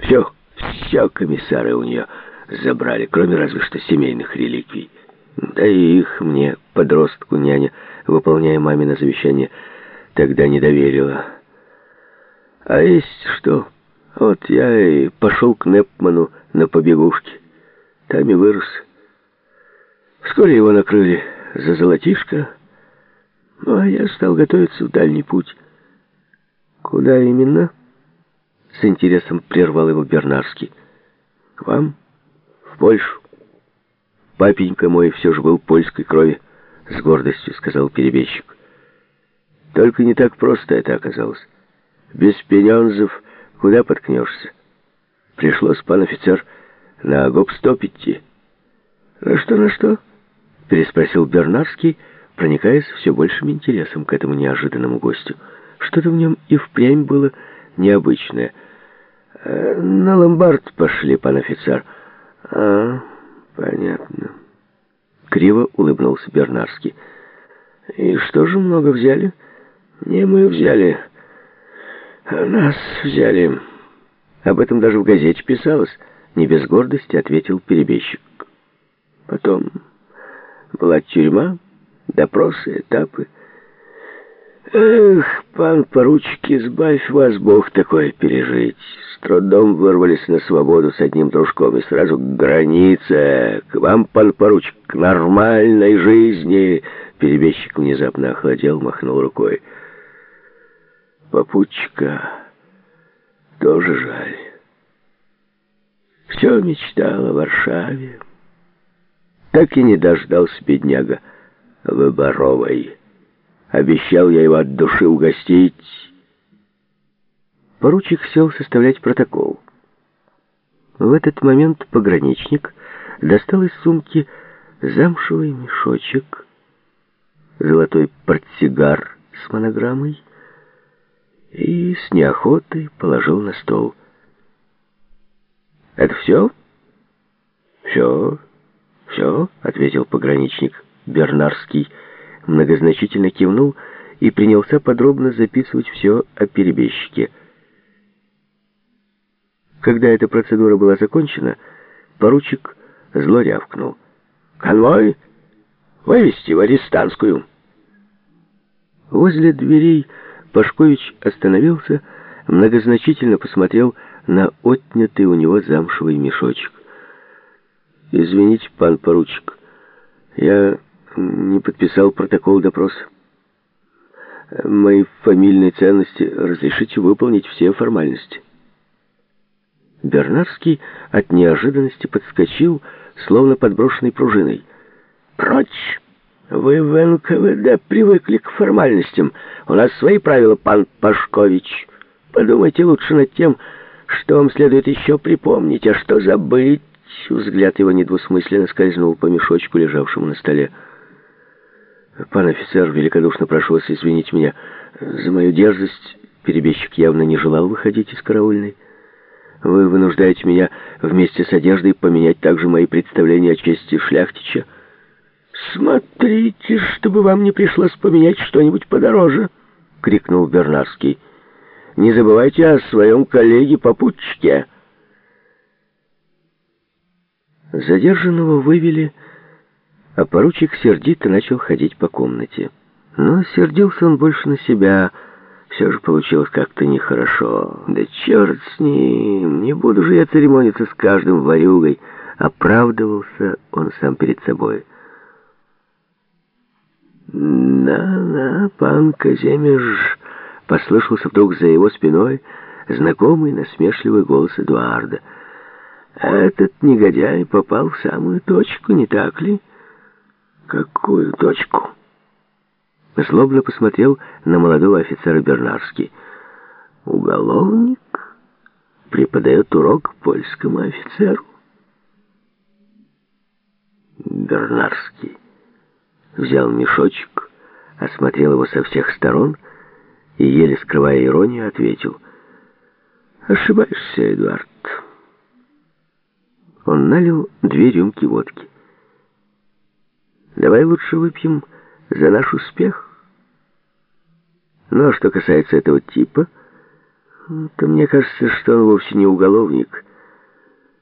Все комиссары у нее забрали, кроме разве что семейных реликвий. Да и их мне, подростку, няня, выполняя мамино завещание, тогда не доверила. А есть что? Вот я и пошел к Непману на побегушки. Там и вырос. Вскоре его накрыли за золотишко, ну, а я стал готовиться в дальний путь. Куда именно? С интересом прервал его Бернарский. К вам? В Польшу. Папенька мой все же был польской крови, с гордостью сказал перебежчик. Только не так просто это оказалось. Без пенёнзов куда подкнешься? Пришлось, пан офицер, на гоп-стоп идти. На что? Переспросил Бернарский, проникаясь все большим интересом к этому неожиданному гостю. Что-то в нем и впрямь было необычное. На ломбард пошли, пан офицер. Понятно. Криво улыбнулся Бернарский. И что же, много взяли? Не мы взяли, а нас взяли. Об этом даже в газете писалось. Не без гордости ответил перебежчик. Потом была тюрьма, допросы, этапы. Эх, пан поручик, избавь вас Бог такое пережить. С трудом вырвались на свободу с одним дружком и сразу к границе. К вам, пан поручик, к нормальной жизни. Перебежчик внезапно охладел, махнул рукой. Попутчика тоже жаль. Все мечтал о Варшаве. Так и не дождался бедняга Выборовой. Обещал я его от души угостить. Поручик сел составлять протокол. В этот момент пограничник достал из сумки замшевый мешочек, золотой портсигар с монограммой и с неохотой положил на стол. «Это все?» «Все», — ответил пограничник Бернарский, многозначительно кивнул и принялся подробно записывать все о перебежчике. Когда эта процедура была закончена, поручик зло рявкнул. «Конвой! Вывести в арестантскую!» Возле дверей Пашкович остановился, многозначительно посмотрел на отнятый у него замшевый мешочек. «Извините, пан поручик, я не подписал протокол допроса. Мои фамильные ценности разрешите выполнить все формальности». Бернарский от неожиданности подскочил, словно подброшенный пружиной. «Прочь! Вы в НКВД привыкли к формальностям. У нас свои правила, пан Пашкович. Подумайте лучше над тем, что вам следует еще припомнить, а что забыть». Взгляд его недвусмысленно скользнул по мешочку, лежавшему на столе. «Пан офицер, великодушно прошу вас извинить меня за мою дерзость». Перебежчик явно не желал выходить из караульной. «Вы вынуждаете меня вместе с одеждой поменять также мои представления о чести шляхтича». «Смотрите, чтобы вам не пришлось поменять что-нибудь подороже», — крикнул Бернарский. «Не забывайте о своем коллеге-попутчике». Задержанного вывели, а поручик сердито начал ходить по комнате. Но сердился он больше на себя. Все же получилось как-то нехорошо. Да черт с ним, не буду же я церемониться с каждым ворюгой. Оправдывался он сам перед собой. «На, пан Казимирж», — послышался вдруг за его спиной знакомый насмешливый голос Эдуарда. «Этот негодяй попал в самую точку, не так ли?» «Какую точку?» Злобно посмотрел на молодого офицера Бернарский. «Уголовник преподает урок польскому офицеру». Бернарский взял мешочек, осмотрел его со всех сторон и, еле скрывая иронию, ответил: «Ошибаешься, Эдуард». Он налил 2 рюмки водки. «Давай лучше выпьем за наш успех. Ну, а что касается этого типа, То мне кажется, что он вовсе не уголовник,